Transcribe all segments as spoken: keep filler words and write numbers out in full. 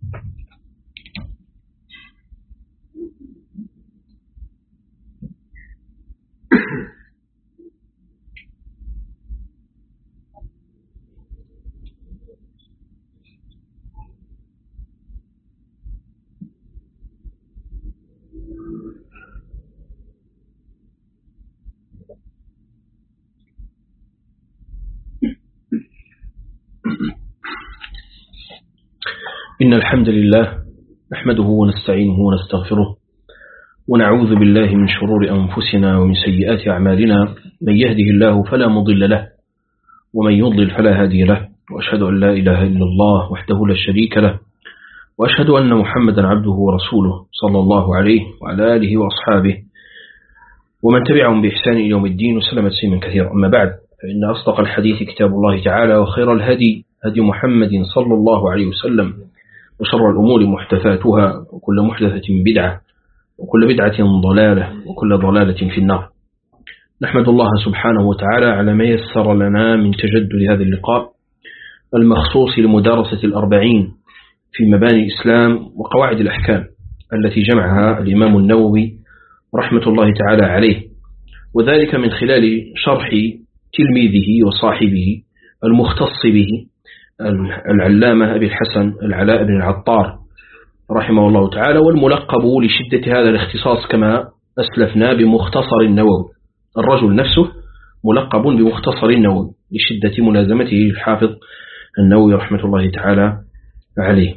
إن الحمد لله نحمده ونستعينه ونستغفره ونعوذ بالله من شرور أنفسنا ومن سيئات أعمالنا. من يهده الله فلا مضل له ومن يضلل فلا هادي له، وأشهد أن لا إله إلا الله وحده لا شريك له، وأشهد أن محمدا عبده ورسوله صلى الله عليه وعلى آله وأصحابه ومن تبعهم بإحسان إلى يوم الدين وسلم تسليما كثيرا. أما بعد، فإن أصدق الحديث كتاب الله تعالى، وخير الهدي هدي محمد صلى الله عليه وسلم، وشر الأمور محدثاتها، وكل محدثة بدعة، وكل بدعة ضلالة، وكل ضلالة في النار. نحمد الله سبحانه وتعالى على ما يسر لنا من تجدد هذا اللقاء المخصوص لمدارسة الأربعين في مباني الإسلام وقواعد الأحكام التي جمعها الإمام النووي رحمة الله تعالى عليه، وذلك من خلال شرح تلميذه وصاحبه المختص به العلامة أبي الحسن العلاء بن العطار رحمه الله تعالى، والملقب لشدة هذا الاختصاص كما أسلفنا بمختصر النووي. الرجل نفسه ملقب بمختصر النووي لشدة ملازمته الحافظ النووي رحمة الله تعالى عليه.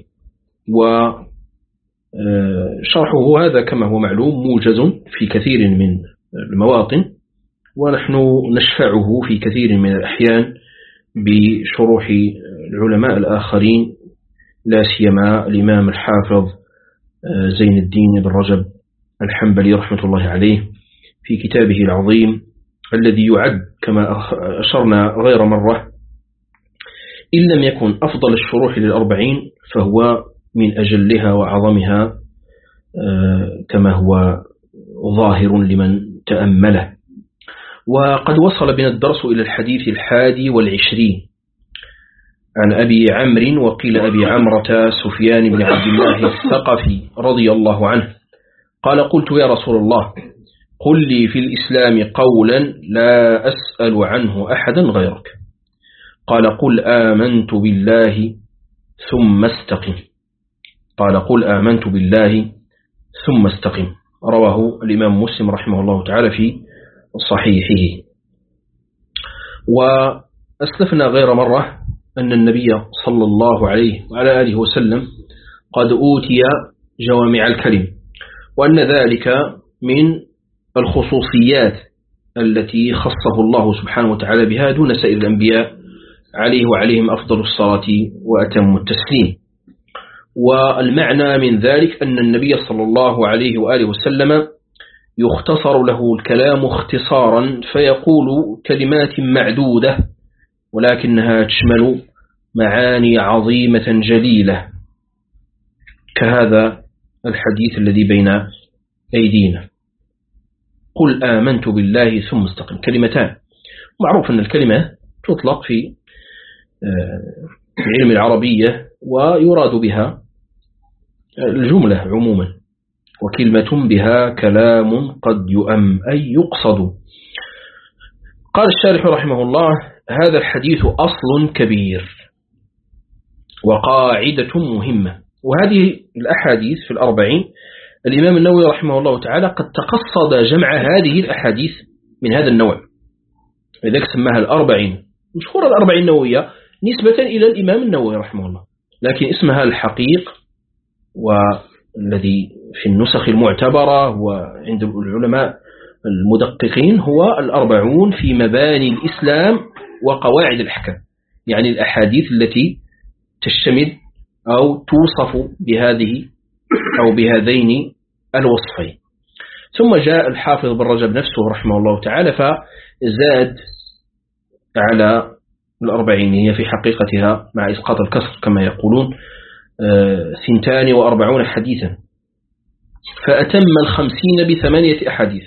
وشرحه هذا كما هو معلوم موجز في كثير من المواطن، ونحن نشفعه في كثير من الأحيان بشروح العلماء الآخرين، لا سيما الإمام الحافظ زين الدين بن رجب الحنبلي رحمة الله عليه في كتابه العظيم الذي يعد كما أشرنا غير مرة إن لم يكن أفضل الشروح للأربعين فهو من أجلها وأعظمها كما هو ظاهر لمن تأمله. وقد وصل بنا الدرس إلى الحديث الحادي والعشرين عن أبي عمرو وقيل أبي عمرة سفيان بن عبد الله الثقفي رضي الله عنه قال: قلت يا رسول الله، قل لي في الإسلام قولا لا أسأل عنه أحدا غيرك. قال: قل آمنت بالله ثم استقم. قال: قل آمنت بالله ثم استقم. رواه الإمام مسلم رحمه الله تعالى في صحيحه. وأسلفنا غير مرة أن النبي صلى الله عليه وعلى آله وسلم قد أوتي جوامع الكلم، وأن ذلك من الخصوصيات التي خصه الله سبحانه وتعالى بها دون سائر الأنبياء عليه وعليهم أفضل الصلاة وأتم التسليم. والمعنى من ذلك أن النبي صلى الله عليه وآله وسلم يختصر له الكلام اختصارا، فيقول كلمات معدودة ولكنها تشمل معاني عظيمة جليلة، كهذا الحديث الذي بين أيدينا: قل آمنت بالله ثم استقم. كلمتان، معروف أن الكلمة تطلق في علم العربية ويراد بها الجملة عموما، وكلمة بها كلام قد يؤم أي يقصد. قال الشارح رحمه الله: هذا الحديث أصل كبير وقاعدة مهمة. وهذه الأحاديث في الأربعين الإمام النووي رحمه الله تعالى قد تقصد جمع هذه الأحاديث من هذا النوع، لذلك سماها الأربعين. مشهورة الأربعين النووية نسبة إلى الإمام النووي رحمه الله، لكن اسمها الحقيق والذي في النسخ المعتبرة وعند العلماء المدققين هو الأربعون في مباني الإسلام وقواعد الأحكام، يعني الأحاديث التي تشتمل أو توصف بهذه أو بهذين الوصفين. ثم جاء الحافظ بن رجب نفسه رحمه الله تعالى فزاد على الأربعين، هي في حقيقتها مع إسقاط الكسر كما يقولون ثنتان وأربعون حديثا، فأتم الخمسين بثمانية أحاديث.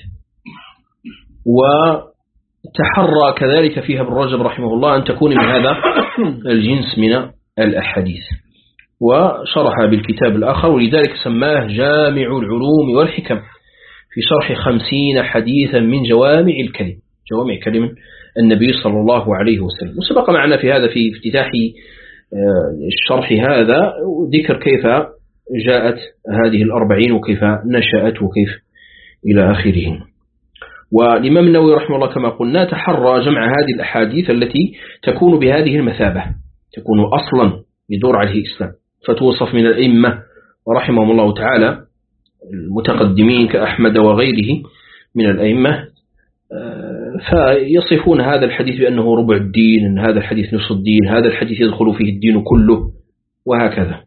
وتحرى كذلك فيها ابن رجب رحمه الله أن تكون من هذا الجنس من الأحاديث. وشرح بالكتاب الآخر، ولذلك سماه جامع العلوم والحكم في شرح خمسين حديثا من جوامع الكلم، جوامع كلم النبي صلى الله عليه وسلم. وسبق معنا في هذا في افتتاح الشرح هذا ذكر كيف جاءت هذه الأربعين وكيف نشأت وكيف إلى آخره. والإمام النووي رحمه الله كما قلنا تحرى جمع هذه الأحاديث التي تكون بهذه المثابة، تكون أصلا يدور عليه الإسلام، فتوصف من الأئمة ورحمهم الله تعالى المتقدمين كأحمد وغيره من الأئمة، فيصفون هذا الحديث بأنه ربع الدين، أن هذا الحديث نصف الدين، هذا الحديث يدخل فيه الدين كله، وهكذا.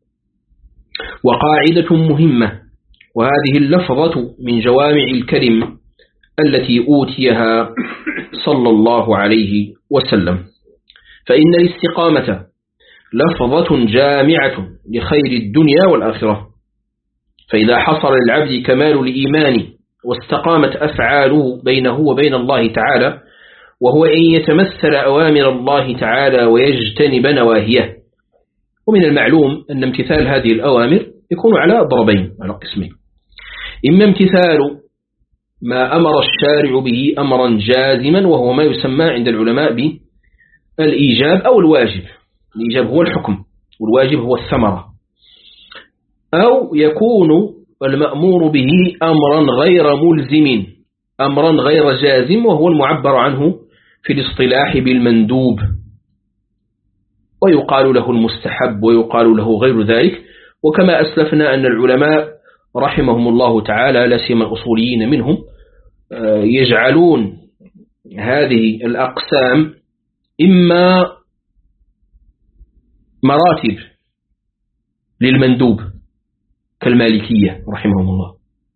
وقاعدة مهمة، وهذه اللفظة من جوامع الكلم التي أوتيها صلى الله عليه وسلم، فإن الاستقامة لفظة جامعة لخير الدنيا والآخرة. فإذا حصل للعبد كمال الإيمان واستقامت أفعاله بينه وبين الله تعالى، وهو أن يتمثل أوامر الله تعالى ويجتنب نواهيه. ومن المعلوم أن امتثال هذه الأوامر يكون على ضربين، على قسمين: إما امتثال ما أمر الشارع به أمرا جازما، وهو ما يسمى عند العلماء بالإيجاب أو الواجب. الإيجاب هو الحكم والواجب هو الثمرة. أو يكون المأمور به أمرا غير ملزم، أمرا غير جازم، وهو المعبر عنه في الاصطلاح بالمندوب، ويقال له المستحب ويقال له غير ذلك. وكما أسلفنا أن العلماء رحمهم الله تعالى لا سيما الأصوليين منهم يجعلون هذه الأقسام إما مراتب للمندوب كالمالكية رحمهم الله،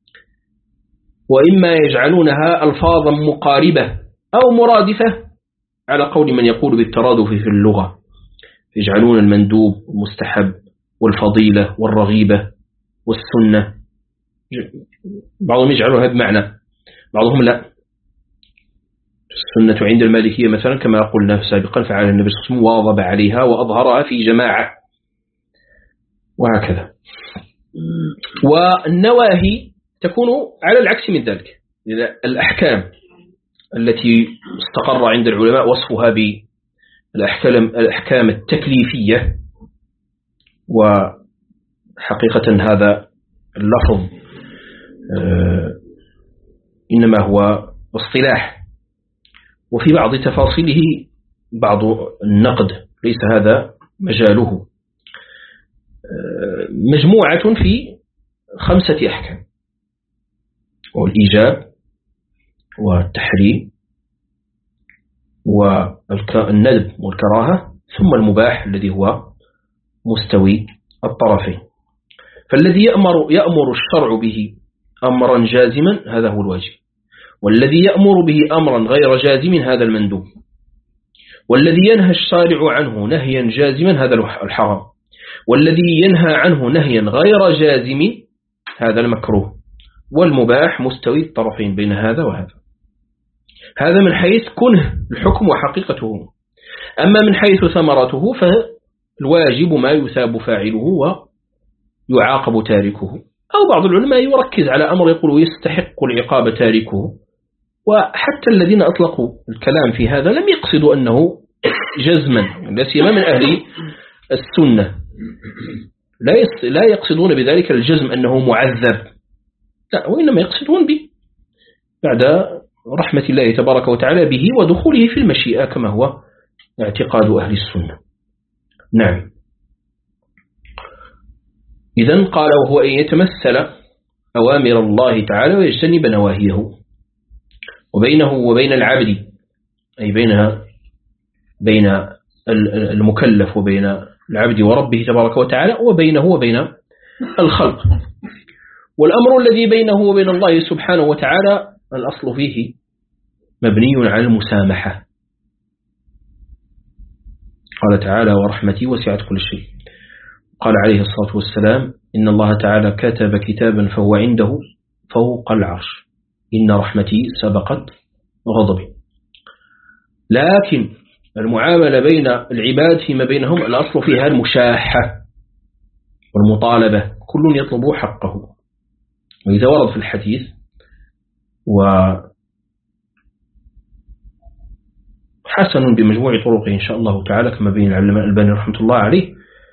وإما يجعلونها ألفاظا مقاربة أو مرادفة على قول من يقول بالترادف في اللغة، يجعلون المندوب والمستحب والفضيلة والرغيبة والسنة، بعضهم يجعلون هذا معنى، بعضهم لا. السنة عند المالكية مثلا كما قلنا سابقا فعل النبي صلى الله عليه وسلم واظب عليها وأظهرها في جماعة، وهكذا. والنواهي تكون على العكس من ذلك، الأحكام التي استقر عند العلماء وصفها بالأحكام التكليفية، وحقيقة هذا اللفظ إنما هو اصطلاح، وفي بعض تفاصيله بعض النقد، ليس هذا مجاله. مجموعة في خمسة أحكام: والإيجاب والتحريم والندب والكراهة، ثم المباح الذي هو مستوي الطرفين. فالذي يأمر, يأمر الشرع به أمرا جازما هذا هو الواجب، والذي يأمر به أمرا غير جازم هذا المندوب، والذي ينهى الشارع عنه نهيا جازما هذا الحرام، والذي ينهى عنه نهيا غير جازم هذا المكروه، والمباح مستوي الطرفين بين هذا وهذا. هذا من حيث كنه الحكم وحقيقته. أما من حيث ثمرته فالواجب ما يثاب فاعله ويعاقب تاركه، أو بعض العلماء يركز على أمر يقول يستحق العقاب تاركه. وحتى الذين أطلقوا الكلام في هذا لم يقصدوا أنه جزما، لا سيما من أهل السنة لا يقصدون بذلك الجزم أنه معذب، لا، وإنما يقصدون به بعد رحمة الله تبارك وتعالى به ودخوله في المشيئة كما هو اعتقاد أهل السنة. نعم. إذن قال وهو أن يتمثل أوامر الله تعالى ويجتنب نواهيه، وبينه وبين العبد أي بينها بين المكلف وبين العبد وربه تبارك وتعالى، وبينه وبين الخلق. والأمر الذي بينه وبين الله سبحانه وتعالى الأصل فيه مبني على المسامحة. قال تعالى ورحمتي وسعت كل شيء. قال عليه الصلاة والسلام إن الله تعالى كتب كتابا فهو عنده فوق العرش إن رحمتي سبقت غضبي. لكن المعاملة بين العباد فيما بينهم الأصل فيها المشاحة، والمطالبة، كل يطلب حقه. وإذا ورد في الحديث وحسن بمجموع طرقه إن شاء الله تعالى كما بين العلماء الألباني رحمة الله عليه،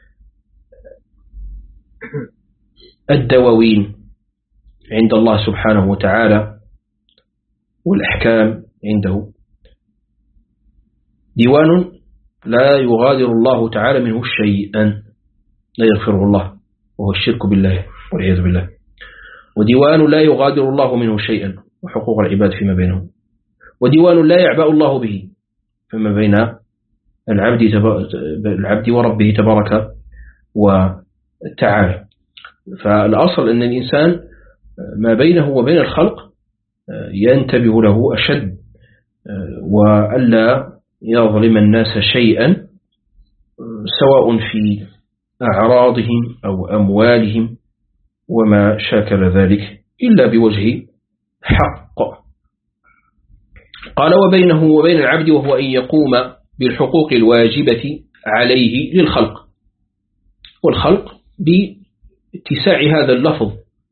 الدواوين عند الله سبحانه وتعالى والأحكام عنده ديوان لا يغادر الله تعالى منه شيئا لا يغفره الله، وهو الشرك بالله والعياذ بالله. وديوان لا يغادر الله منه شيئا، وحقوق العباد فيما بينهم. وديوان لا يعبأ الله به فيما بين العبد, العبد وربه تبارك وتعالى. فالأصل أن الإنسان ما بينه وبين الخلق ينتبه له أشد، وألا يظلم الناس شيئا سواء في أعراضهم أو أموالهم وما شاكل ذلك إلا بوجه حق. قال وبينه وبين العبد وهو أن يقوم بالحقوق الواجبة عليه للخلق، والخلق باتساع هذا اللفظ،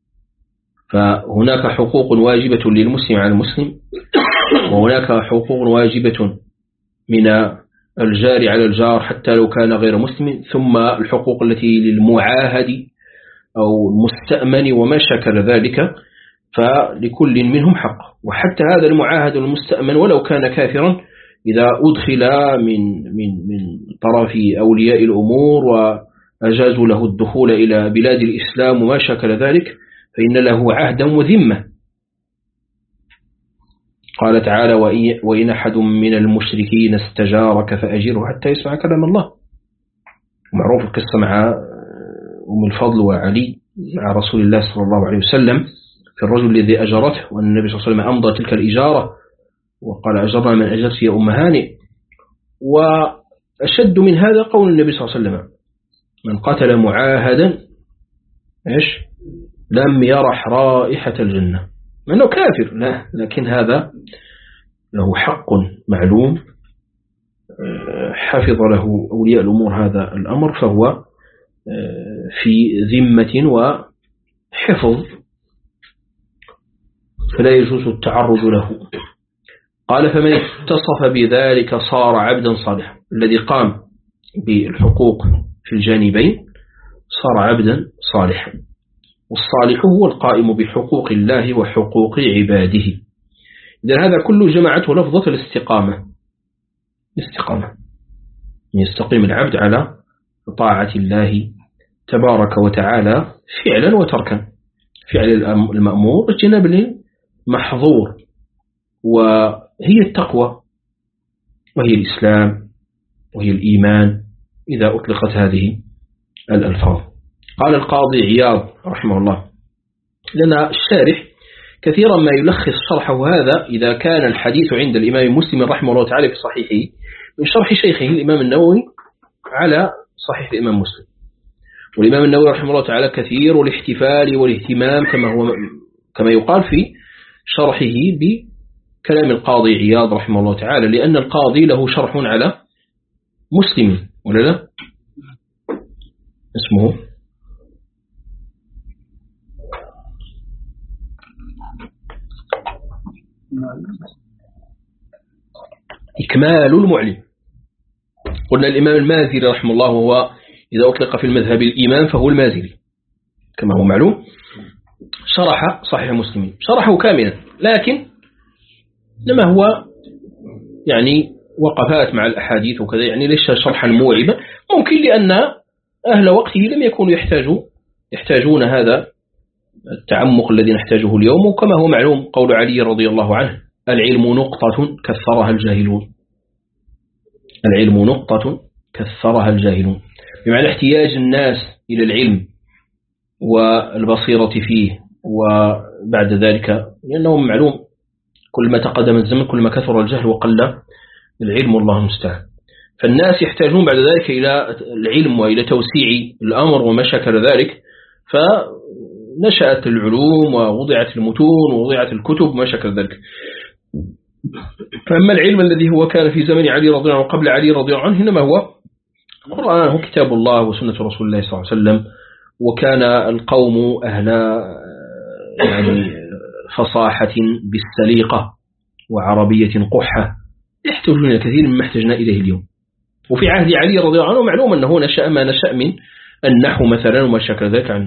فهناك حقوق واجبة للمسلم على المسلم، وهناك حقوق واجبة من الجار على الجار حتى لو كان غير مسلم، ثم الحقوق التي للمعاهد أو المستأمن وما شكل ذلك، فلكل منهم حق. وحتى هذا المعاهد والمستأمن ولو كان كافرا إذا أدخل من من من طرف أولياء الأمور وأجازوا له الدخول إلى بلاد الإسلام وما شكل ذلك فإن له عهدا وذمة. قال تعالى وإن أحد من المشركين استجارك فأجره حتى يسمع كلام الله. معروف القصة مع أم الفضل وعلي مع رسول الله صلى الله عليه وسلم في الرجل الذي أجرته، وأن النبي صلى الله عليه وسلم أمضى تلك الإجارة وقال أجرنا من أجرت يا أم هانئ. وأشد من هذا قول النبي صلى الله عليه وسلم من قتل معاهدا إيش لم يرح رائحة الجنة، مع أنه كافر لا، لكن هذا له حق معلوم حفظ له أولياء الأمور هذا الأمر، فهو في ذمة وحفظ فلا يجوز التعرض له. قال فمن اتصف بذلك صار عبدا صالحا، الذي قام بالحقوق في الجانبين صار عبدا صالحا. والصالح هو القائم بحقوق الله وحقوق عباده. إذن هذا كله جمعته لفظة الاستقامة، الاستقامة يستقيم العبد على طاعة الله تبارك وتعالى فعلا وتركا، فعل المأمور اجتناب المحظور، وهي التقوى وهي الإسلام وهي الإيمان إذا أطلقت هذه الألفاظ. قال القاضي عياض رحمه الله لأن الشارح كثيرا ما يلخص شرحه هذا إذا كان الحديث عند الإمام مسلم رحمه الله تعالى في صحيحه من شرح شيخه الإمام النووي على صحيح الإمام مسلم. والإمام النووي رحمه الله تعالى كثير الاحتفال والاهتمام كما هو كما يقال في شرحه بكلام القاضي عياض رحمه الله تعالى، لأن القاضي له شرح على مسلم ولا لا؟ اسمه إكمال المعلم. قلنا الإمام المازري رحمه الله وهو إذا أطلق في المذهب الإمام فهو المازري كما هو معلوم، شرح صحيح مسلم شرحه كاملا، لكن لما هو يعني وقفات مع الأحاديث وكذا، يعني ليس شرحا موعبا، ممكن لأن أهل وقته لم يكونوا يحتاجوا يحتاجون هذا التعمق الذي نحتاجه اليوم. وكما هو معلوم قول علي رضي الله عنه العلم نقطة كثرها الجاهلون، العلم نقطة كثرها الجاهلون، بمعنى احتياج الناس إلى العلم والبصيرة فيه. وبعد ذلك لأنه معلوم كل ما تقدم الزمن كل ما كثر الجهل وقل العلم والله المستعان، فالناس يحتاجون بعد ذلك إلى العلم وإلى توسيع الأمر وما شكل ذلك، فنشأت العلوم ووضعت المتون ووضعت الكتب وما شكل ذلك. فأما العلم الذي هو كان في زمن علي رضي الله عنه وقبل علي رضي الله عنه إنما هو القرآن، هو كتاب الله وسنة رسول الله صلى الله عليه وسلم وكان القوم أهل يعني فصاحة بالسليقة وعربية قحة يحتاجون إلى كثير مما احتجنا إليه اليوم. وفي عهد علي رضي الله عنه معلوم أنه نشأ ما نشأ من النحو مثلا وما شكل ذلك عن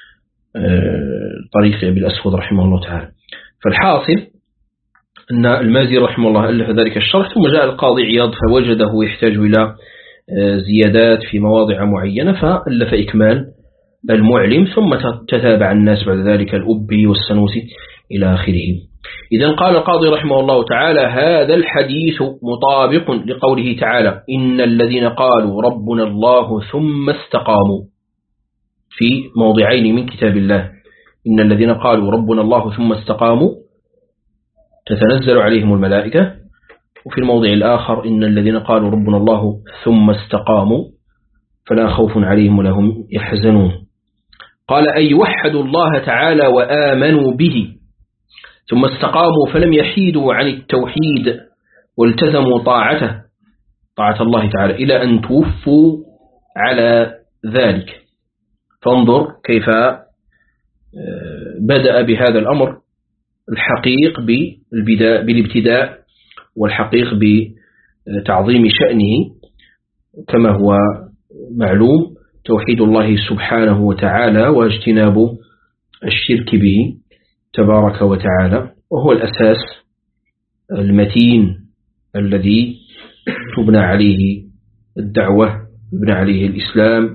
طريق أبي الأسود رحمه الله تعالى. فالحاصل أن المازي رحمه الله ألف ذلك الشرح، ثم جاء القاضي عياض فوجده يحتاج إلى زيادات في مواضع معينة فألف إكمال المعلم، ثم تتابع الناس بعد ذلك الأبي والسنوسي إلى آخره. إذن قال القاضي رحمه الله تعالى: هذا الحديث مطابق لقوله تعالى: إن الذين قالوا ربنا الله ثم استقاموا، في موضعين من كتاب الله: إن الذين قالوا ربنا الله ثم استقاموا تتنزل عليهم الملائكة، وفي الموضع الآخر: إن الذين قالوا ربنا الله ثم استقاموا فلا خوف عليهم ولا هم يحزنون. قال: أي وحدوا الله تعالى وآمنوا به ثم استقاموا فلم يحيدوا عن التوحيد والتزموا طاعته طاعة الله تعالى إلى أن توفوا على ذلك. فانظر كيف بدأ بهذا الأمر الحقيق بالابتداء والحقيق بتعظيم شأنه كما هو معلوم: توحيد الله سبحانه وتعالى واجتناب الشرك به تبارك وتعالى، وهو الأساس المتين الذي تبنى عليه الدعوة، تبنى عليه الإسلام.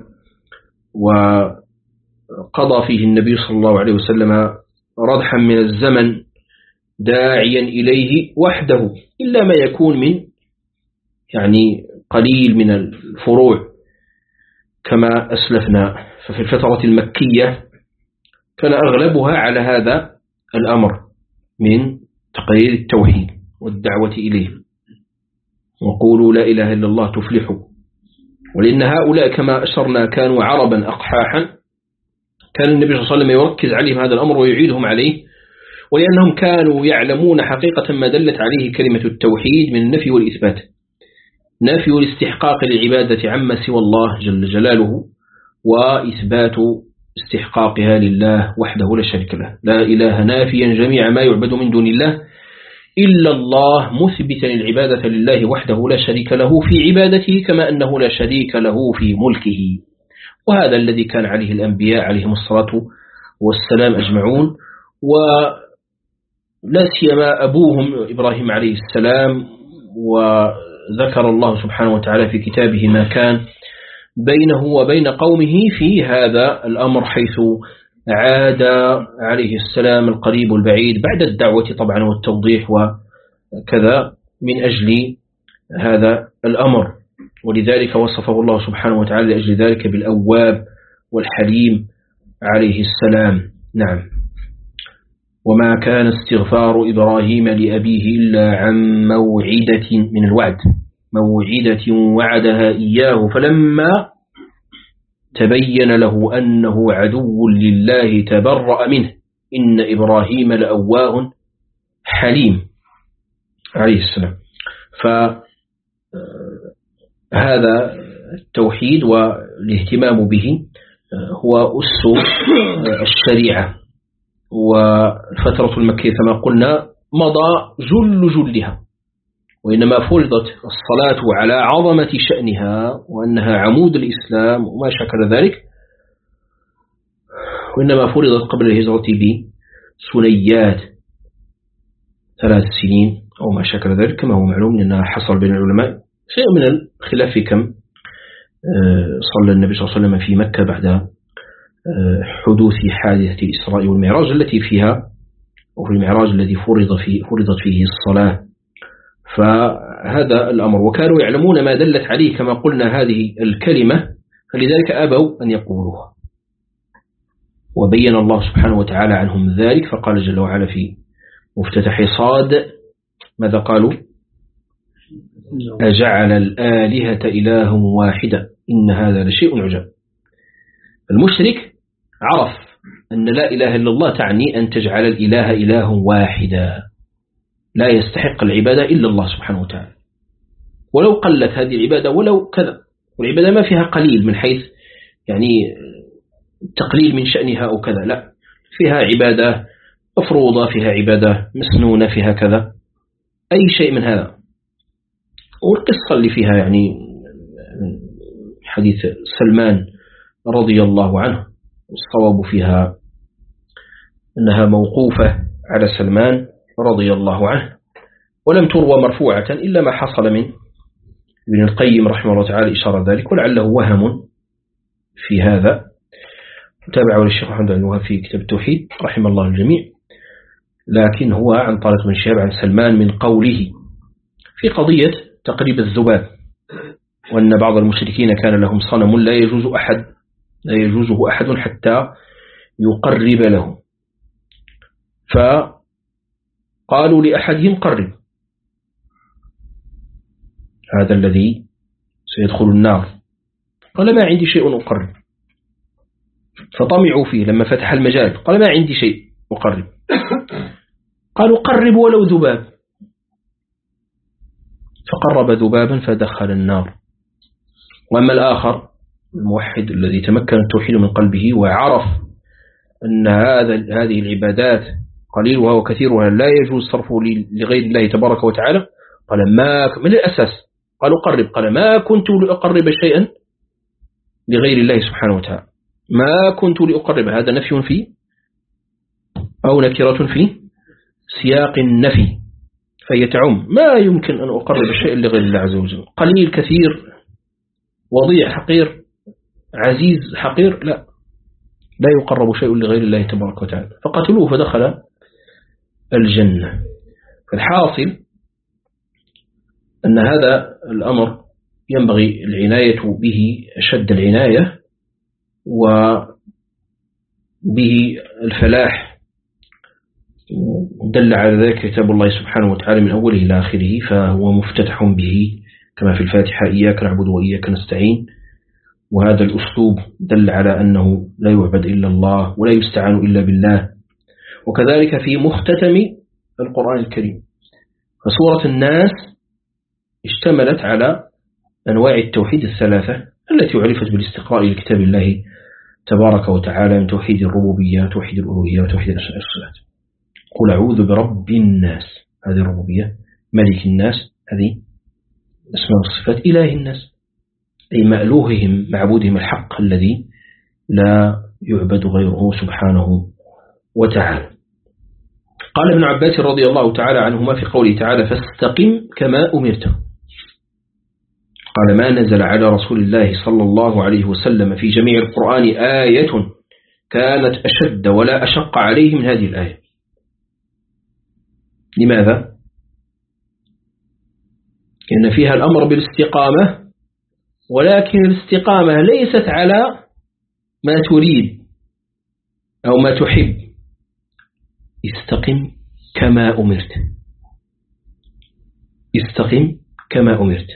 وقضى فيه النبي صلى الله عليه وسلم ردحا من الزمن داعيا إليه وحده، إلا ما يكون من يعني قليل من الفروع كما أسلفنا. ففي الفترة المكية كان أغلبها على هذا الأمر من تقرير التوحيد والدعوة إليه، وقولوا لا إله إلا الله تفلحوا. ولأن هؤلاء كما أشرنا كانوا عربا أقحاحا، كان النبي صلى الله عليه وسلم يركز عليهم هذا الأمر ويعيدهم عليه، ولأنهم كانوا يعلمون حقيقة ما دلت عليه كلمة التوحيد من النفي والإثبات: نفي الاستحقاق للعبادة عما سوى الله جل جلاله، وإثبات استحقاقها لله وحده لا شريك له. لا إله نافيا جميع ما يعبد من دون الله إلا الله، مثبتا العبادة لله وحده لا شريك له في عبادته كما أنه لا شريك له في ملكه. وهذا الذي كان عليه الأنبياء عليهم الصلاة والسلام أجمعون، ولا سيما أبوهم إبراهيم عليه السلام. وذكر الله سبحانه وتعالى في كتابه ما كان بينه وبين قومه في هذا الأمر، حيث عاد عليه السلام القريب البعيد بعد الدعوة طبعا والتوضيح وكذا من أجل هذا الأمر. ولذلك وصفه الله سبحانه وتعالى لأجل ذلك بالأواب والحليم عليه السلام. نعم. وما كان استغفار إبراهيم لأبيه إلا عن موعدة من الوعد، موعدة وعدها إياه فلما تبين له أنه عدو لله تبرأ منه إن إبراهيم لأواه حليم عليه السلام. فهذا التوحيد والاهتمام به هو أس الشريعة. والفترة المكية كما قلنا مضى جل جلها، وإنما فرضت الصلاة على عظمة شأنها وأنها عمود الإسلام وما شكل ذلك، وإنما فرضت قبل الهجرة بسنيات ثلاث سنين أو ما شكل ذلك كما هو معلوم، لأنها حصل بين العلماء شيء من الخلاف في كم صلى النبي صلى الله عليه وسلم في مكة بعد حدوث حادثة الإسراء والمعراج التي فيها، وفي المعراج الذي فرض فيه فرضت فيه الصلاة. فهذا الأمر، وكانوا يعلمون ما دلت عليه كما قلنا هذه الكلمة، فلذلك أبوا أن يقولوها، وبين الله سبحانه وتعالى عنهم ذلك. فقال جل وعلا في مفتتح صاد ماذا قالوا؟ أجعل الآلهة إله واحدا إن هذا لشيء عجاب. المشرك عرف أن لا إله إلا الله تعني أن تجعل الإله إله واحدا لا يستحق العبادة إلا الله سبحانه وتعالى، ولو قلت هذه العبادة ولو كذا، والعبادة ما فيها قليل من حيث يعني تقليل من شأنها أو كذا، لا، فيها عبادة مفروضة، فيها عبادة مسنونة، فيها كذا، أي شيء من هذا. والقصة اللي فيها يعني حديث سلمان رضي الله عنه، الصواب فيها أنها موقوفة على سلمان رضي الله عنه، ولم تروى مرفوعة إلا ما حصل من ابن القيم رحمه الله تعالى إشارة ذلك، ولعله وهم في هذا. تابعه للشيخ محمد بن وهاب في كتاب التوحيد رحمه الله الجميع، لكن هو عن طارق بن شهاب عن سلمان من قوله في قضية تقريب الذباب، وأن بعض المشركين كان لهم صنم لا يجوز أحد لا يجوزه أحد حتى يقرب له، فقالوا لأحدهم قرب هذا الذي سيدخل النار، قال ما عندي شيء أقرب، فطمعوا فيه لما فتح المجال، قال ما عندي شيء أقرب، قالوا قرب ولو ذباب، فقرب ذبابا فدخل النار. وأما الآخر الموحد الذي تمكن التوحيد من قلبه وعرف أن هذا هذه العبادات قليلها وكثيرها لا يجوز صرفه لغير الله تبارك وتعالى، قال ما من الأساس قالوا قرب، قال ما كنت لأقرب شيئا لغير الله سبحانه وتعالى، ما كنت لأقرب، هذا نفي فيه أو نكرة في سياق النفي، فهي تعم، ما يمكن أن أقرب شيئا لغير الله عز وجل، قليل كثير وضيع حقير عزيز حقير، لا لا يقرب شيء لغير الله تبارك وتعالى، فقتلوه فدخل الجنة. فالحاصل أن هذا الأمر ينبغي العناية به أشد العناية، وبه الفلاح، دل على ذلك كتاب الله سبحانه وتعالى من أوله إلى آخره، فهو مفتتح به كما في الفاتحة إياك نعبد وإياك نستعين، وهذا الأسلوب دل على أنه لا يعبد إلا الله ولا يستعان إلا بالله. وكذلك في مختتم القرآن الكريم، فسورة الناس اشتملت على أنواع التوحيد الثلاثة التي عرفت بالاستقراء لكتاب الله تبارك وتعالى من توحيد الربوبية وتوحيد الألوهية وتوحيد الأسماء والصفات. قل أعوذ برب الناس، هذه الربوبية، ملك الناس، هذه الأسماء والصفات، إله الناس، أي مألوههم معبودهم الحق الذي لا يعبد غيره سبحانه وتعالى. قال ابن عباس رضي الله تعالى عنهما في قوله تعالى فاستقم كما أمرت، قال ما نزل على رسول الله صلى الله عليه وسلم في جميع القرآن آية كانت أشد ولا أشق عليه من هذه الآية. لماذا؟ لأن فيها الأمر بالاستقامة، ولكن الاستقامة ليست على ما تريد أو ما تحب، استقم كما أمرت، استقم كما أمرت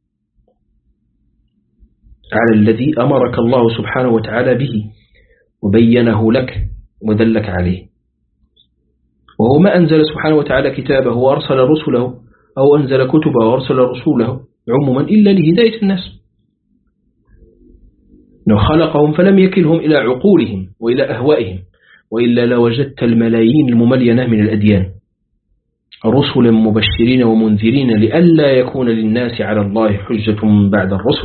على الذي أمرك الله سبحانه وتعالى به وبينه لك ودلك عليه، وهو ما أنزل سبحانه وتعالى كتابه وأرسل رسله أو أنزل كتبه وأرسل رسوله عموما إلا لهداية الناس، إنه خلقهم فلم يكلهم إلى عقولهم وإلى أهوائهم، وإلا لوجدت الملايين المملينة من الأديان رسلا مبشرين ومنذرين لئلا يكون للناس على الله حجة بعد الرسل.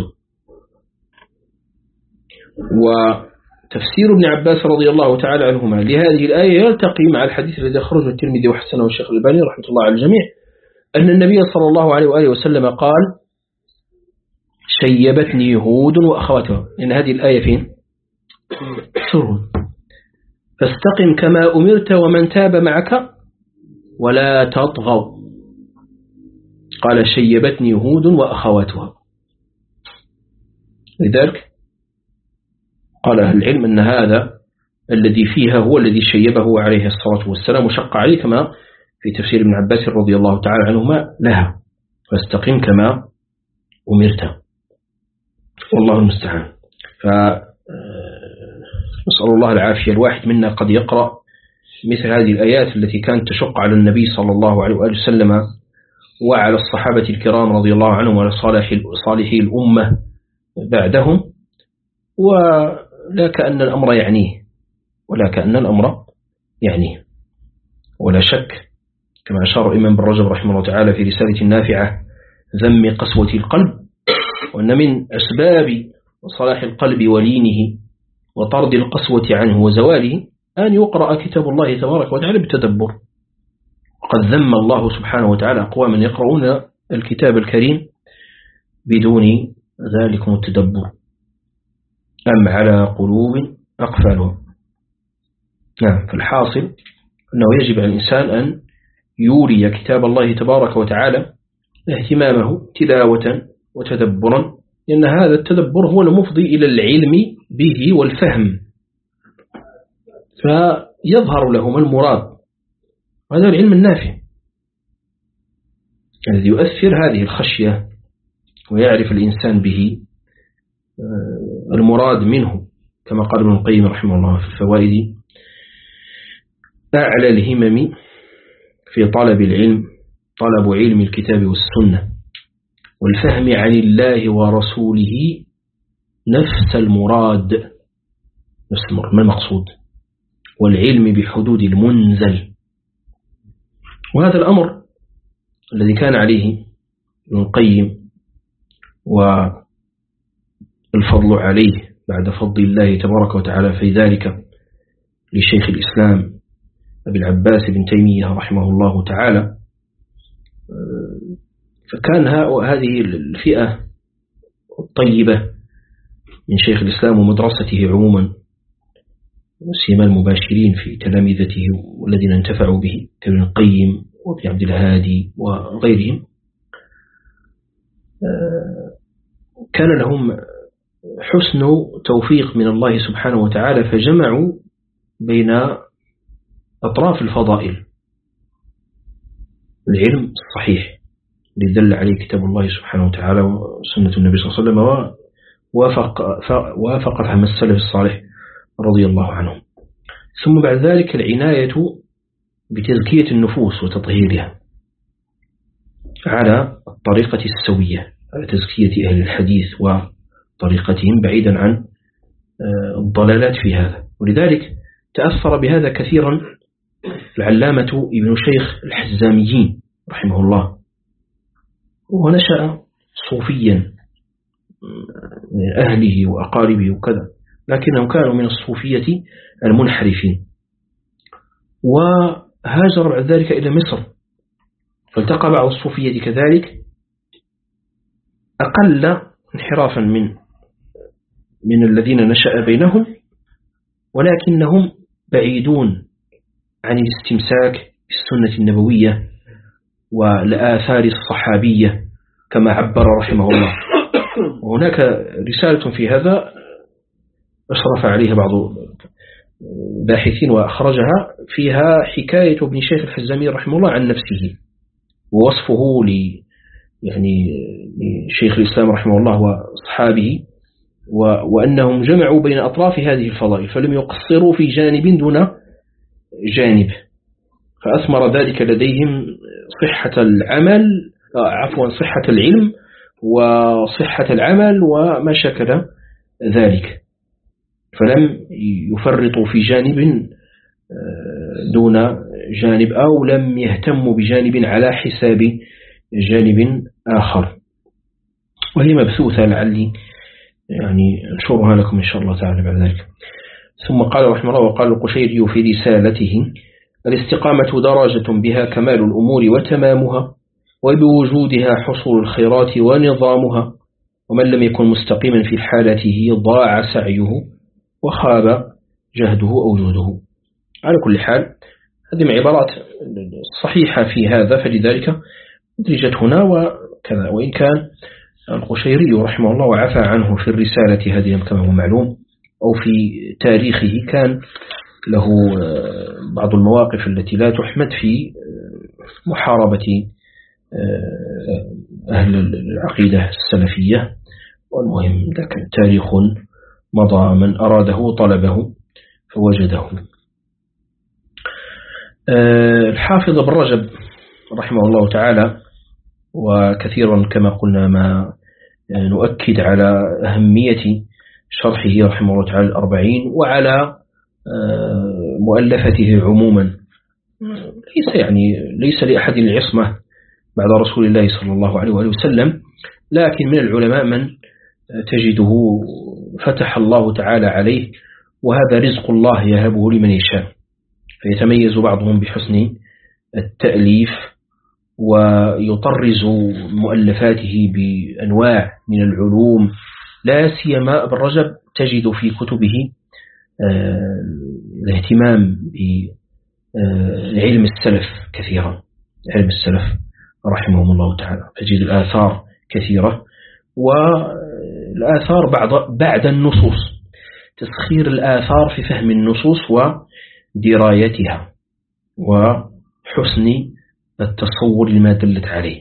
وتفسير ابن عباس رضي الله تعالى عنهما لهذه الآية يلتقي مع الحديث الذي أخرجه الترمذي وحسنه الشيخ الألباني رحمة الله على الجميع، أن النبي صلى الله عليه وآله وسلم قال شيبتني يهود وأخواتها، إن هذه الآية فين؟ سر فاستقم كما أمرت ومن تاب معك ولا تطغوا، قال شيبتني يهود وأخواتها. لذلك قال أهل العلم أن هذا الذي فيها هو الذي شيبه عليه الصلاة والسلام وشق عليه، كما في تفسير ابن عباس رضي الله تعالى عنهما لها فاستقم كما أمرت، والله المستعان. فنسأل الله العافية. الواحد منا قد يقرأ مثل هذه الآيات التي كانت تشق على النبي صلى الله عليه وآله وسلم وعلى الصحابة الكرام رضي الله عنهم وعلى صالحي الأمة بعدهم، لا كأن الأمر يعنيه ولا كأن الأمر يعنيه. ولا شك كما أشار الإمام بن رجب رحمه الله تعالى في رسالة النافعة ذم قسوة القلب، وأن من أسباب صلاح القلب ولينه وطرد القسوة عنه وزواله أن يقرأ كتاب الله تبارك وتعالى بالتدبر. وقد ذم الله سبحانه وتعالى أقواما يقرؤون الكتاب الكريم بدون ذلك التدبر، أم على قلوب أقفالهم. نعم، فالحاصل أنه يجب على الإنسان أن يوري كتاب الله تبارك وتعالى اهتمامه تلاوة وتدبرا، لأن هذا التدبر هو المفضي إلى العلم به والفهم، فيظهر لهم المراد، وهذا العلم النافع الذي يؤثر هذه الخشية ويعرف الإنسان به المراد منه، كما قال ابن القيم رحمه الله في الفوائد: أعلى الهمم في طلب العلم طلب علم الكتاب والسنة، والفهم عن الله ورسوله نفس المراد، نفس المراد ما المقصود، والعلم بحدود المنزل. وهذا الأمر الذي كان عليه ابن القيم والفضل عليه بعد فضل الله تبارك وتعالى في ذلك لشيخ الإسلام أبي العباس بن تيمية رحمه الله تعالى. فكان هذه الفئة الطيبة من شيخ الإسلام ومدرسته عموما، سيما المباشرين في تلامذته والذين انتفعوا به كابن القيم وابن عبد الهادي وغيرهم، كان لهم حسن توفيق من الله سبحانه وتعالى، فجمعوا بين أطراف الفضائل: العلم الصحيح الذي دل عليه كتاب الله سبحانه وتعالى وسنة النبي صلى الله عليه وسلم، ووافق وافق فهم السلف الصالح رضي الله عنهم. ثم بعد ذلك العناية بتزكية النفوس وتطهيرها على الطريقة السوية، على تزكية أهل الحديث وطريقتهم بعيدا عن الضلالات في هذا. ولذلك تأثر بهذا كثيرا العلامة ابن شيخ الحزاميين رحمه الله، ونشأ صوفيا من أهله وأقاربه وكذا، لكنهم كانوا من الصوفية المنحرفين، وهاجر بعد ذلك إلى مصر، فالتقى بعض الصوفية كذلك أقل انحرافا من من الذين نشأ بينهم، ولكنهم بعيدون عن الاستمساك بالسنة النبوية والآثار الصحابية كما عبر رحمه الله. وهناك رسالة في هذا أشرف عليها بعض باحثين وأخرجها، فيها حكاية ابن شيخ الحزامي رحمه الله عن نفسه ووصفه ل يعني لشيخ الإسلام رحمه الله وأصحابه، وأنهم جمعوا بين أطراف هذه الفضائل فلم يقصروا في جانب دون جانب، فأثمر ذلك لديهم صحة العمل عفوا صحة العلم وصحة العمل وما شكل ذلك، فلم يفرطوا في جانب دون جانب، أو لم يهتموا بجانب على حساب جانب آخر. وهي مبثوثة لعلي يعني أنشرها لكم إن شاء الله تعالى بعد ذلك. ثم قال رحمه الله: وقال القشيري في رسالته: الاستقامة درجة بها كمال الأمور وتمامها، وبوجودها حصول الخيرات ونظامها، ومن لم يكن مستقيما في حالته ضاع سعيه وخاب جهده أو جهده. على كل حال هذه من عبارات صحيحة في هذا، فلذلك أدرجت هنا وكذا، وإن كان القشيري رحمه الله وعفى عنه في الرسالة هذه كما هو معلوم، أو في تاريخه كان له بعض المواقف التي لا تحمد في محاربة أهل العقيدة السلفية. والمهم ذاك تاريخ مضى، من أراده طلبه فوجده. الحافظ ابن رجب رحمه الله تعالى، وكثيرا كما قلنا ما نؤكد على أهمية شرحه رحمه الله تعالى الأربعين وعلى مؤلفته عموما. ليس يعني ليس لأحد العصمة بعد رسول الله صلى الله عليه وآله وسلم، لكن من العلماء من تجده فتح الله تعالى عليه، وهذا رزق الله يهبه لمن يشاء، فيتميز بعضهم بحسن التأليف ويطرز مؤلفاته بأنواع من العلوم، لا سيما ابن رجب تجد في كتبه الاهتمام بعلم السلف كثيرا، علم السلف رحمهم الله تعالى، تجد الآثار كثيرة، والآثار بعد بعد النصوص، تسخير الآثار في فهم النصوص ودرايتها وحسن التصور لما دلت عليه،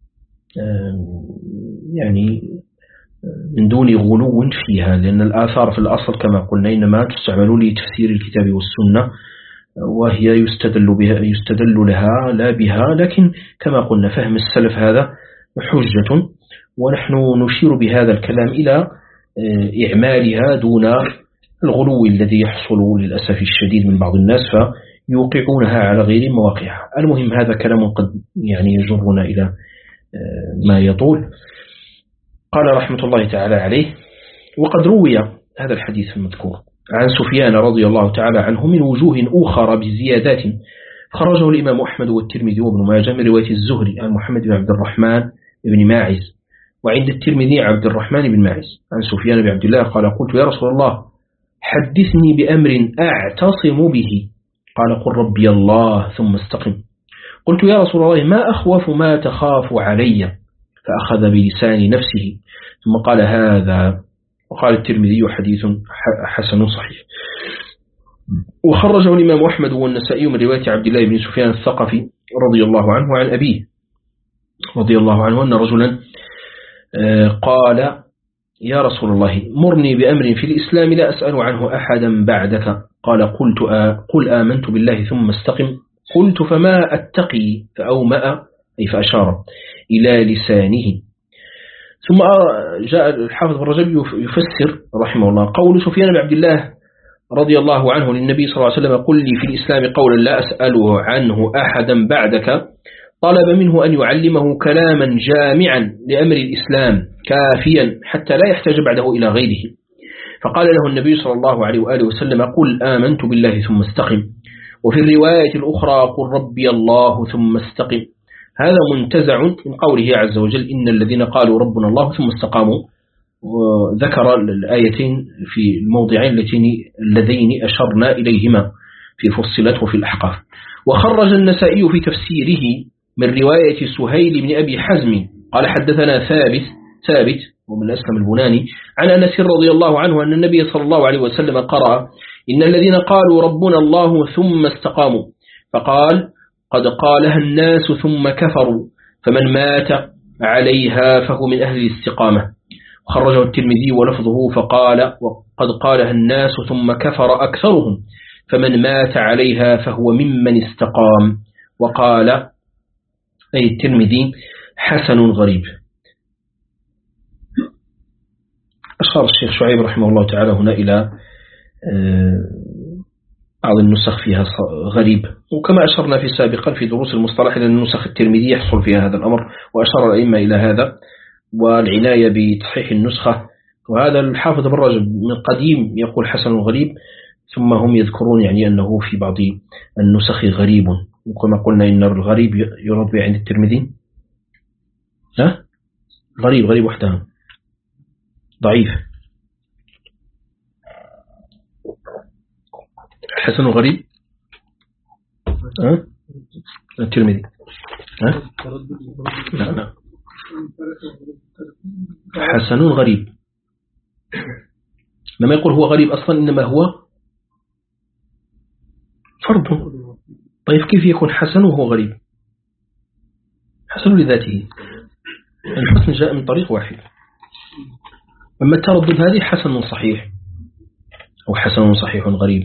يعني من دون غلو فيها، لأن الآثار في الأصل كما قلنا إنما تستعمل لتفسير الكتاب والسنة، وهي يستدل بها يستدل لها لا بها، لكن كما قلنا فهم السلف هذا حجة، ونحن نشير بهذا الكلام إلى إعمالها دون الغلو الذي يحصل للأسف الشديد من بعض الناس فيوقعونها على غير مواقعها. المهم هذا كلام قد يعني يجرنا إلى ما يطول. قال رحمة الله تعالى عليه: وقد روي هذا الحديث المذكور عن سفيان رضي الله تعالى عنه من وجوه أخرى بزيادات خرجه الإمام أحمد والترمذي وابن ماجه من رواية الزهري عن محمد بن عبد الرحمن بن ماعز، وعند الترمذي عبد الرحمن بن ماعز عن سفيان بن عبد الله قال: قلت يا رسول الله حدثني بأمر أعتصم به، قال: قل ربي الله ثم استقم. قلت يا رسول الله ما أخوف ما تخاف علي؟ فأخذ بلسان نفسه ثم قال: هذا. وقال الترمذي حديث حسن صحيح. وخرجه الإمام أحمد والنسائي من رواية عبد الله بن سفيان الثقفي رضي الله عنه عن أبيه رضي الله عنه أن رجلا قال: يا رسول الله مرني بأمر في الإسلام لا أسأل عنه أحدا بعدك. قال: قلت قل آمنت بالله ثم استقم. قلت فما أتقي؟ فأومأ أي فأشار إلى لسانه. ثم جاء الحافظ بن رجب يفسر رحمه الله قول سفيان بن عبد الله رضي الله عنه للنبي صلى الله عليه وسلم: قل لي في الإسلام قولا لا أسأله عنه أحدا بعدك. طلب منه أن يعلمه كلاما جامعا لأمر الإسلام كافيا حتى لا يحتاج بعده إلى غيره. فقال له النبي صلى الله عليه وآله وسلم: قل آمنت بالله ثم استقم. وفي الرواية الأخرى: قل ربي الله ثم استقم. هذا منتزع من قوله عز وجل: إن الذين قالوا ربنا الله ثم استقاموا. وذكر الآيتين في الموضعين اللذين أشرنا إليهما في فصلت وفي الأحقاف. وخرج النسائي في تفسيره من رواية سهيل بن أبي حزم قال: حدثنا ثابت ثابت ومن الأسلم البناني عن أنس رضي الله عنه أن النبي صلى الله عليه وسلم قرأ: إن الذين قالوا ربنا الله ثم استقاموا، فقال: قد قالها الناس ثم كفروا، فمن مات عليها فهو من أهل الاستقامة. خرجه الترمذي ولفظه: فقال: وقد قالها الناس ثم كفر أكثرهم، فمن مات عليها فهو ممن استقام. وقال أي الترمذي: حسن غريب. أشار الشيخ شعيب رحمه الله تعالى هنا إلى بعض النسخ فيها غريب، وكما أشرنا في سابقا في دروس المصطلح إلى النسخ الترمذي يحصل فيها هذا الأمر، وأشار الأئمة إلى هذا والعناية بتصحيح النسخة. وهذا الحافظ بن رجب من قديم يقول حسن غريب، ثم هم يذكرون يعني أنه في بعض النسخ غريب، وكما قلنا إن الغريب يرد به عند الترمذي ها غريب غريب وحدها ضعيف. حسن غريب ها الترمذي ها لا لا حسن غريب لما يقول هو غريب أصلا إنما هو فرد. طيب كيف يكون حسن وهو غريب؟ حسن لذاته، الحسن جاء من طريق واحد، أما التردد هذه حسن صحيح أو حسن صحيح غريب.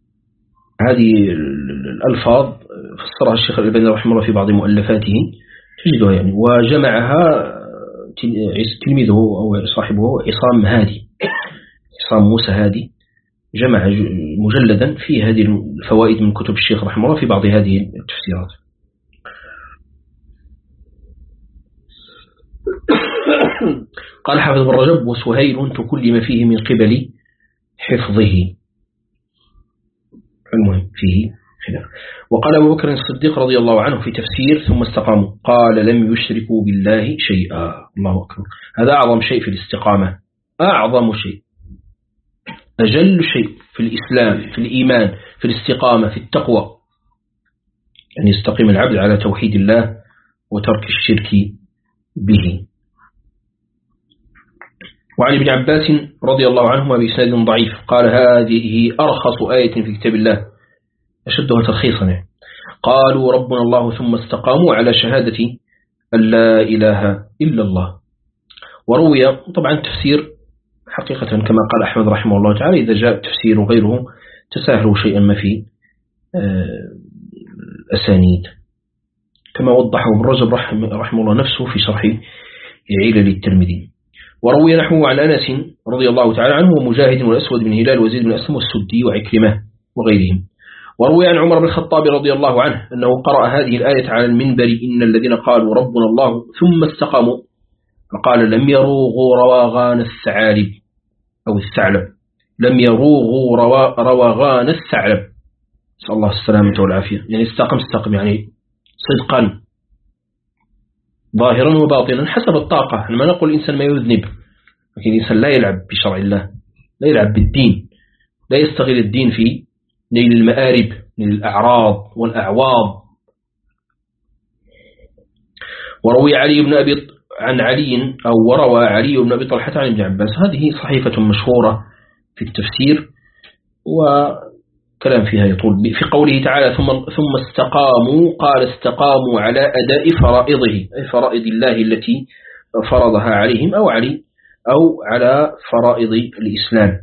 هذه الألفاظ فسرها الشيخ الألباني رحمه الله في بعض مؤلفاته تجدها يعني. وجمعها تلميذه أو صاحبه عصام هادي، عصام موسى هادي، جمع مجلدا في هذه الفوائد من كتب الشيخ رحمه الله في بعض هذه التفسيرات. قال حافظ بن رجب: وسهيل تكلم فيه من قبل حفظه. المهم فيه خلاف. وقال أبو بكر الصديق رضي الله عنه في تفسير ثم استقاموا قال: لم يشركوا بالله شيئا. الله أكبر، هذا أعظم شيء في الاستقامة، أعظم شيء، أجل شيء في الإسلام، في الإيمان، في الاستقامة، في التقوى، يعني يستقيم العبد على توحيد الله وترك الشرك به. وعن ابن عباس رضي الله عنهما بإسناد ضعيف قال: هذه أرخص آية في كتاب الله، أشدها ترخيصا. قالوا: ربنا الله، ثم استقاموا على شهادة أن لا إله إلا الله. وروي طبعا التفسير حقيقة كما قال أحمد رحمه الله تعالى: إذا جاء التفسير وغيره تساهلوا شيئا ما في أسانيد، كما وضحه ابن رجب رحمه الله نفسه في شرح علل الترمذي. وروي نحوه عن أنس رضي الله تعالى عنه ومجاهد والأسود بن هلال وزيد بن أسلم والسدي وعكرمة وغيرهم. وروي عن عمر بن الخطاب رضي الله عنه أنه قرأ هذه الآية على المنبر: إن الذين قالوا ربنا الله ثم استقاموا، فقال: لم يروغوا رواغان الثعالب أو الثعلب، لم يروغوا رواغان الثعلب، نسأل الله السلامة والعافية. يعني استقم استقم يعني صدقا ظاهرا وباطنا حسب الطاقة. احنا ما نقول الإنسان ما يذنب، لكن الإنسان لا يلعب بشرع الله، لا يلعب بالدين، لا يستغل الدين في نيل المآرب، نيل الأعراض والأعواض. وروي علي بن أبي عن علي أو وروى علي بن أبي طلحة عن ابن عباس، هذه صحيفة مشهورة في التفسير وكلام فيها يطول. في قوله تعالى: ثم ثم استقاموا، قال: استقاموا على أداء فرائضه، أي فرائض الله التي فرضها عليهم أو علي أو على فرائض الإسلام.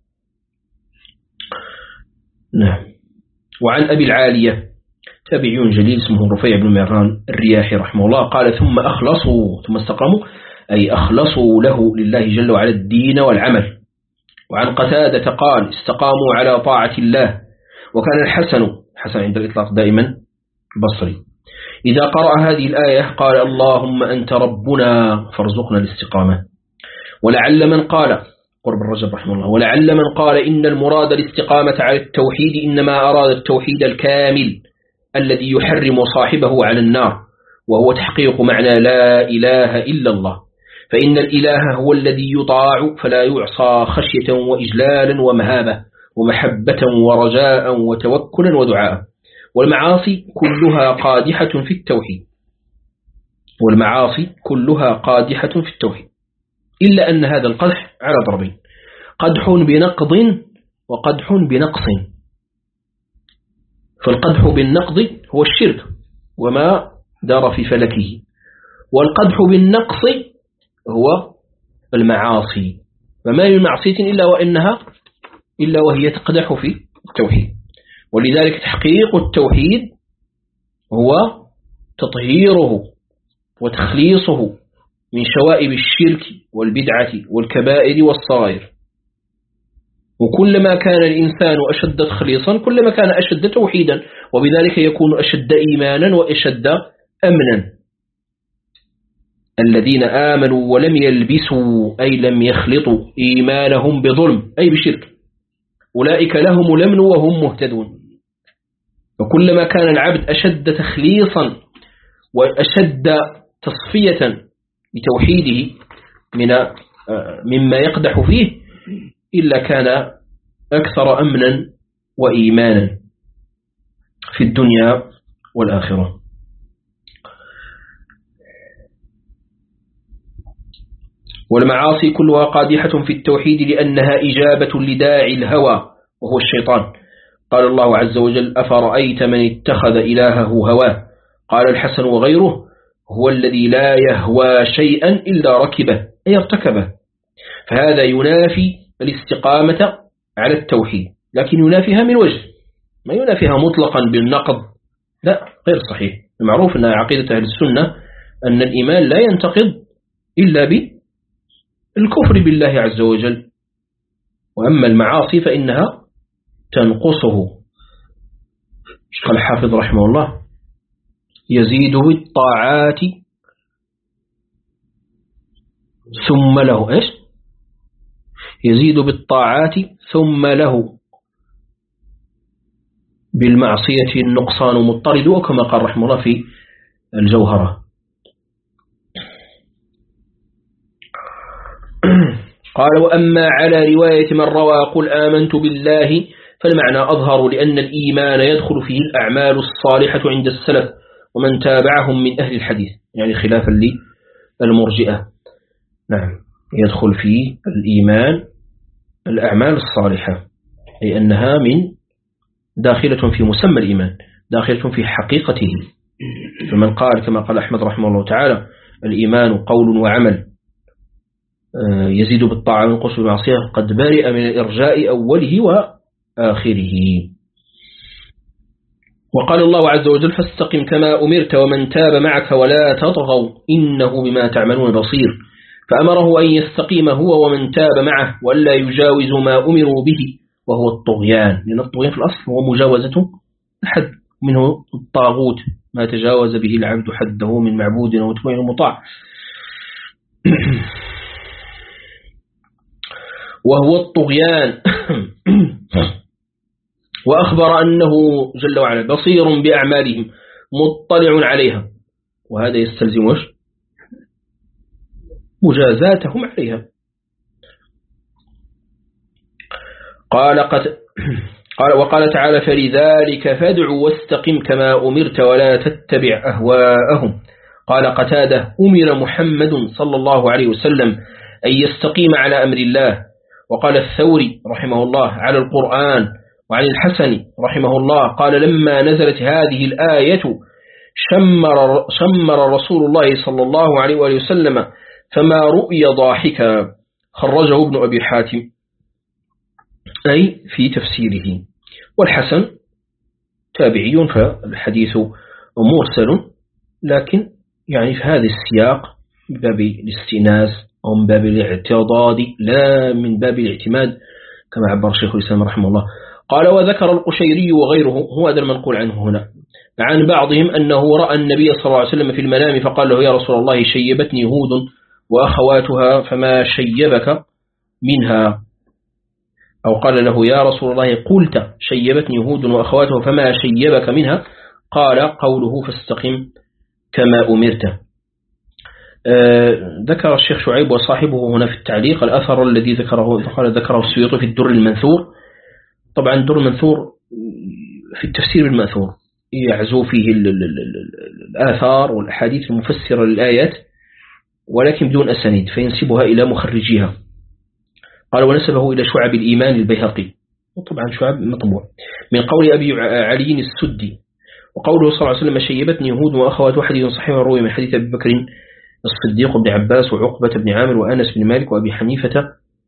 نعم. وعن أبي العالية تابعي جليل اسمه رفيع بن مهران الرياحي رحمه الله قال: ثم أخلصوا، ثم استقاموا أي أخلصوا له لله جل وعلا الدين والعمل. وعن قتادة قال: استقاموا على طاعة الله. وكان الحسن، حسن عند الإطلاق دائما بصري، إذا قرأ هذه الآية قال: اللهم أنت ربنا فارزقنا الاستقامة. ولعل من قال، قرب الرجب رحمه الله، ولعل من قال إن المراد الاستقامة على التوحيد إنما أراد التوحيد الكامل الذي يحرم صاحبه على النار، وهو تحقيق معنى لا إله إلا الله، فإن الإله هو الذي يطاع فلا يعصى خشية وإجلالا ومهابة ومحبة ورجاء وتوكلا ودعاء. والمعاصي كلها قادحة في التوحيد، والمعاصي كلها قادحة في التوحيد، إلا أن هذا القدح على ضربين: قدح بنقض وقدح بنقص. فالقدح بالنقض هو الشرك وما دار في فلكه، والقدح بالنقص هو المعاصي، فما من معصية إلا وإنها إلا وهي تقدح في التوحيد. ولذلك تحقيق التوحيد هو تطهيره وتخليصه من شوائب الشرك والبدعة والكبائر والصغائر. وكلما كان الإنسان أشد تخليصا كلما كان أشد توحيدا، وبذلك يكون أشد إيمانا وأشد أمنا. الذين آمنوا ولم يلبسوا أي لم يخلطوا إيمانهم بظلم أي بشرك أولئك لهم الأمن وهم مهتدون. وكلما كان العبد أشد تخليصا وأشد تصفية لتوحيده من مما يقدح فيه إلا كان أكثر أمنا وإيمانا في الدنيا والآخرة. والمعاصي كلها قادحة في التوحيد لأنها إجابة لداعي الهوى وهو الشيطان. قال الله عز وجل: أفرأيت من اتخذ إلهه هواه. قال الحسن وغيره: هو الذي لا يهوى شيئا إلا ركبه أي ارتكبه. فهذا ينافي الاستقامة على التوحيد، لكن ينافيها من وجه، ما ينافيها مطلقا بالنقض، لا، غير صحيح. المعروف أن عقيدة أهل السنة أن الإيمان لا ينتقض إلا بالكفر بالله عز وجل، وأما المعاصي فإنها تنقصه. قال الحافظ رحمه الله: يزيد بالطاعات ثم له إيش؟ يزيد بالطاعات ثم له بالمعصية النقصان مضطرد، وكما قال رحمه الله في الجوهرة. قال: وأما على رواية من روى قل آمنت بالله فالمعنى أظهر، لأن الإيمان يدخل فيه الأعمال الصالحة عند السلف ومن تابعهم من أهل الحديث، يعني خلافا للمرجئة. نعم، يدخل فيه الإيمان الأعمال الصالحة، أي أنها من داخلة في مسمى الإيمان، داخلة في حقيقته. فمن قال كما قال أحمد رحمه الله تعالى: الإيمان قول وعمل يزيد بالطاعة وينقص بالمعصية، قد برئ من الإرجاء أوله وآخره. وقال الله عز وجل: فاستقم كما أمرت ومن تاب معك ولا تطغوا إنه بما تعملون بصير. فأمره أن يستقيم هو ومن تاب معه ولا يجاوز ما أمروا به، وهو الطغيان، لأن الطغيان في الأصل هو مجاوزة الحد، منه الطاغوت ما تجاوز به العبد حده من معبود ومتبع ومطاع. وهو الطغيان. وأخبر أنه جل وعلا بصير بأعمالهم مطلع عليها، وهذا يستلزم مجازاتهم عليها. قال قد قال وقال تعالى: فلذلك فادع واستقم كما أمرت ولا تتبع أهواءهم. قال قتادة: أمر محمد صلى الله عليه وسلم أن يستقيم على أمر الله. وقال الثوري رحمه الله: على القرآن. وعن الحسن رحمه الله قال: لما نزلت هذه الآية شمر, شمر رسول الله صلى الله عليه وآله وسلم فما رؤي ضاحكا. خرجه ابن أبي حاتم أي في تفسيره. والحسن تابعي فالحديث مرسل، لكن يعني في هذا السياق من باب الاستئناس أو من باب الاعتضاد لا من باب الاعتماد كما عبر شيخ الإسلام رحمه الله. قال: وذكر القشيري وغيره، هو هذا المنقول عنه هنا، عن بعضهم أنه رأى النبي صلى الله عليه وسلم في المنام فقال له: يا رسول الله شيبتني هود وأخواتها فما شيبك منها. أو قال له: يا رسول الله قلت شيبتني هود وأخواتها فما شيبك منها. قال: قوله فاستقم كما أمرت. آه ذكر الشيخ شعيب وصاحبه هنا في التعليق الأثر الذي ذكره قال ذكره السيوطي في الدر المنثور. طبعا الدر المنثور في التفسير بالمأثور يعزو فيه الآثار والأحاديث المفسرة للآيات ولكن بدون أسانيد، فينسبها إلى مخرجيها. قال: ونسبه إلى شعب الإيمان البيهقي، وطبعا شعب مطبوع، من قول أبي علي السدي. وقوله صلى الله عليه وسلم شيبتني هود وأخوات حديث صحيح روي من حديث أبي بكر الصديق بن عباس وعقبة بن عامر وأنس بن مالك وأبي حنيفة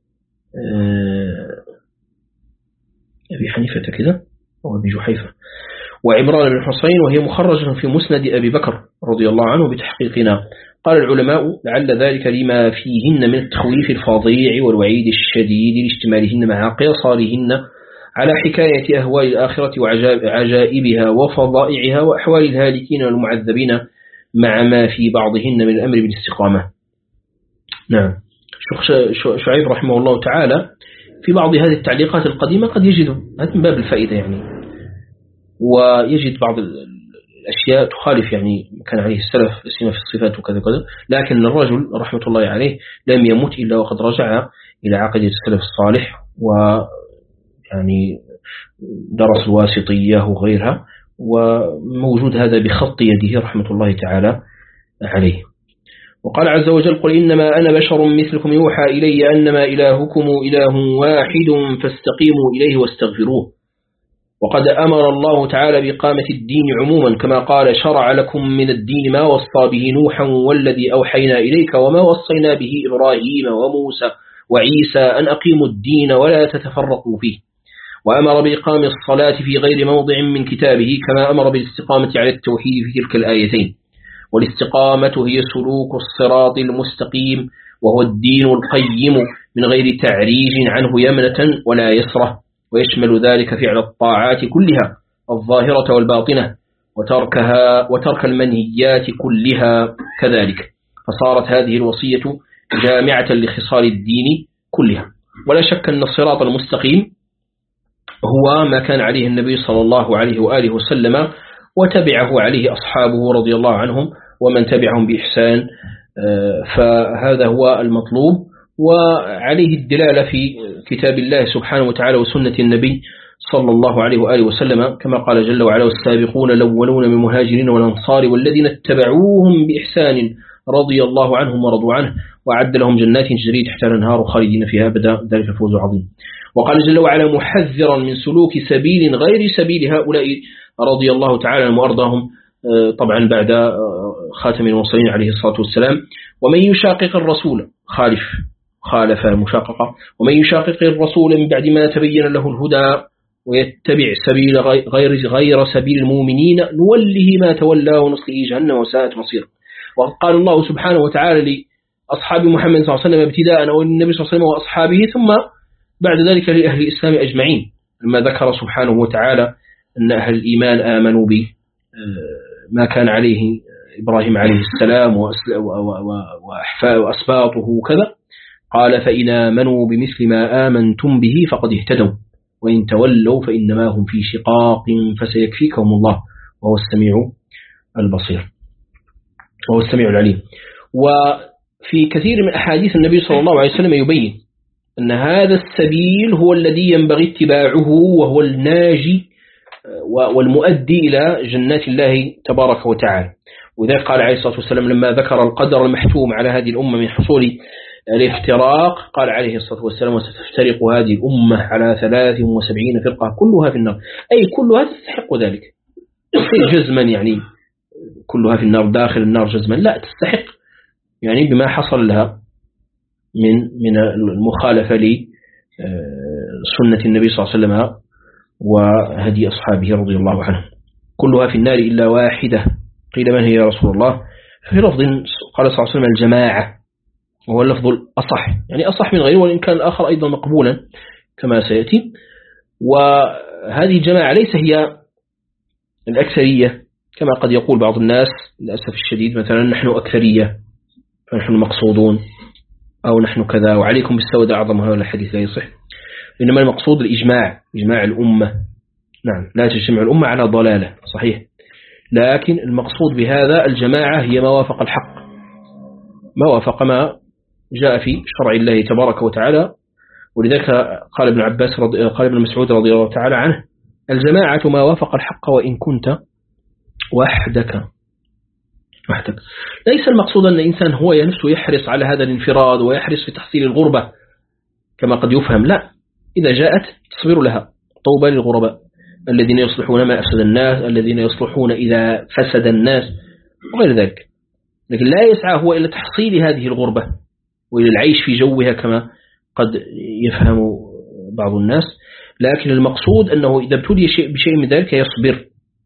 أبي حنيفة كذا وأبي جحيفة وعمران بن حسين، وهي مخرجة في مسند أبي بكر رضي الله عنه بتحقيقنا. قال العلماء: لعل ذلك لما فيهن من التخويف الفظيع والوعيد الشديد لاشتمالهن مع قصارهن على حكاية أهوال الآخرة وعجائبها وفضائعها وأحوال الهالكين والمعذبين مع ما في بعضهن من الأمر بالاستقامة. نعم، شعيب رحمه الله تعالى في بعض هذه التعليقات القديمة قد يجد هذا من باب الفائدة يعني، ويجد بعض الأشياء تخالف يعني كان عليه السلف اسمه في الصفات وكذا كذا، لكن الرجل رحمة الله عليه لم يمت إلا وقد رجع إلى عقيدة السلف الصالح، ويعني درس الواسطية وغيرها، وموجود هذا بخط يده رحمة الله تعالى عليه. وقال عز وجل: قل إنما أنا بشر مثلكم يوحى إلي أنما إلهكم إله واحد فاستقيموا إليه واستغفروه. وقد أمر الله تعالى بإقامة الدين عموما كما قال: شرع لكم من الدين ما وصى به نوحا والذي أوحينا إليك وما وصينا به إبراهيم وموسى وعيسى أن أقيموا الدين ولا تتفرقوا فيه. وأمر بإقام الصلاة في غير موضع من كتابه كما أمر بالاستقامة على التوحيد في تلك الآيتين. والاستقامة هي سلوك الصراط المستقيم، وهو الدين القيم من غير تعريج عنه يمنة ولا يسرة، ويشمل ذلك فعل الطاعات كلها الظاهرة والباطنة، وتركها وترك المنهيات كلها كذلك. فصارت هذه الوصية جامعة لخصال الدين كلها. ولا شك أن الصراط المستقيم هو ما كان عليه النبي صلى الله عليه وآله وسلم وتبعه عليه أصحابه رضي الله عنهم ومن تبعهم بإحسان، فهذا هو المطلوب، وعليه الدلالة في كتاب الله سبحانه وتعالى وسنة النبي صلى الله عليه وآله وسلم، كما قال جل وعلا: والسابقون الأولون من المهاجرين والأنصار والذين اتبعوهم بإحسان رضي الله عنهم ورضوا عنه وأعد لهم جنات تجري تحتها الأنهار خالدين فيها أبدا ذلك الفوز العظيم. وقال جل وعلا محذرا من سلوك سبيل غير سبيل هؤلاء رضي الله تعالى عنهم وأرضاهم، طبعا بعد خاتم المرسلين عليه الصلاة والسلام: ومن يشاقق الرسول خالف خالف مشاققة ومن يشاقق الرسول من بعد ما تبين له الهدى ويتبع سبيل غير غير سبيل المؤمنين نوله ما تولى ونصله جهنم وساءت مصيره. وقال الله سبحانه وتعالى لأصحاب محمد صلى الله عليه وسلم ابتداء والنبي صلى الله عليه وسلم وأصحابه، ثم بعد ذلك لأهل الإسلام أجمعين، لما ذكر سبحانه وتعالى أن أهل الإيمان آمنوا بما كان عليه إبراهيم عليه السلام وأسباطه وكذا، قال: فإن آمنوا بمثل ما آمنتم به فقد اهتدوا وإن تولوا فإنما هم في شقاق فسيكفيكهم الله وهو السميع البصير وهو السميع العليم. وفي كثير من أحاديث النبي صلى الله عليه وسلم يبين أن هذا السبيل هو الذي ينبغي اتباعه وهو الناجي والمؤدي إلى جنات الله تبارك وتعالى. وذلك قال عليه الصلاة والسلام لما ذكر القدر المحتوم على هذه الأمة من حصول الافتراق، قال عليه الصلاة والسلام: وستفترق هذه الأمة على ثلاث وسبعين فرقة كلها في النار، أي كلها تستحق ذلك جزما، يعني كلها في النار داخل النار جزما، لا تستحق يعني بما حصل لها من من المخالفة لسنة النبي صلى الله عليه وسلم وهدي أصحابه رضي الله عنهم. كلها في النار إلا واحدة، قيل من هي يا رسول الله؟ ففي لفظ قال صلى الله عليه وسلم: الجماعة، وهو اللفظ الأصح، يعني أصح من غيره، وإن كان الآخر أيضا مقبولا كما سيأتي. وهذه الجماعة ليس هي الأكثرية كما قد يقول بعض الناس للأسف الشديد، مثلا نحن أكثرية فنحن المقصودون، أو نحن كذا وعليكم بالسوداء أعظم، هذا الحديث لا يصح. إنما المقصود الإجماع، إجماع الأمة. نعم، لا تجتمع الأمة على ضلالة، صحيح، لكن المقصود بهذا الجماعة هي ما وافق الحق، ما وافق ما جاء في شرع الله تبارك وتعالى. ولذلك قال ابن عباس رضي قال ابن مسعود رضي الله تعالى عنه: الجماعة ما وافق الحق وإن كنت وحدك وحدك. ليس المقصود أن الإنسان هو نفسه يحرص على هذا الانفراد ويحرص في تحصيل الغربة كما قد يفهم، لا، إذا جاءت تصبر لها. طوبى للغرباء الذين يصلحون ما أفسد الناس، الذين يصلحون إذا فسد الناس وغير ذلك. لكن لا يسعى هو إلى تحصيل هذه الغربة وإلى العيش في جوها كما قد يفهم بعض الناس، لكن المقصود أنه إذا ابتلي بشيء من ذلك يصبر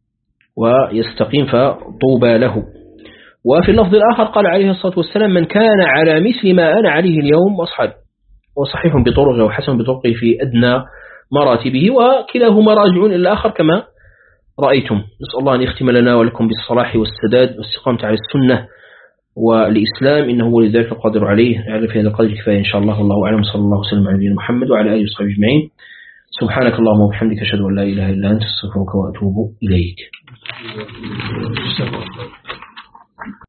ويستقيم فطوبى له. وفي اللفظ الآخر قال عليه الصلاة والسلام: من كان على مثل ما أنا عليه اليوم وأصحابي، وصحيح بطرقه وحسن بطرقه في أدنى مراتبه، وكلاهما راجعون إلى الآخر كما رأيتم. نسأل الله أن يختم لنا ولكم بالصلاح والسداد والاستقامة على السنة والإسلام، إنه هو لذلك القادر عليه. على في هذا القدر كفاية إن شاء الله، والله أعلم. صلى الله وسلم على نبينا محمد وعلى آله وصحبه أجمعين. سبحانك اللهم وبحمدك أشهد أن لا إله إلا أنت أستغفرك وأتوب إليك.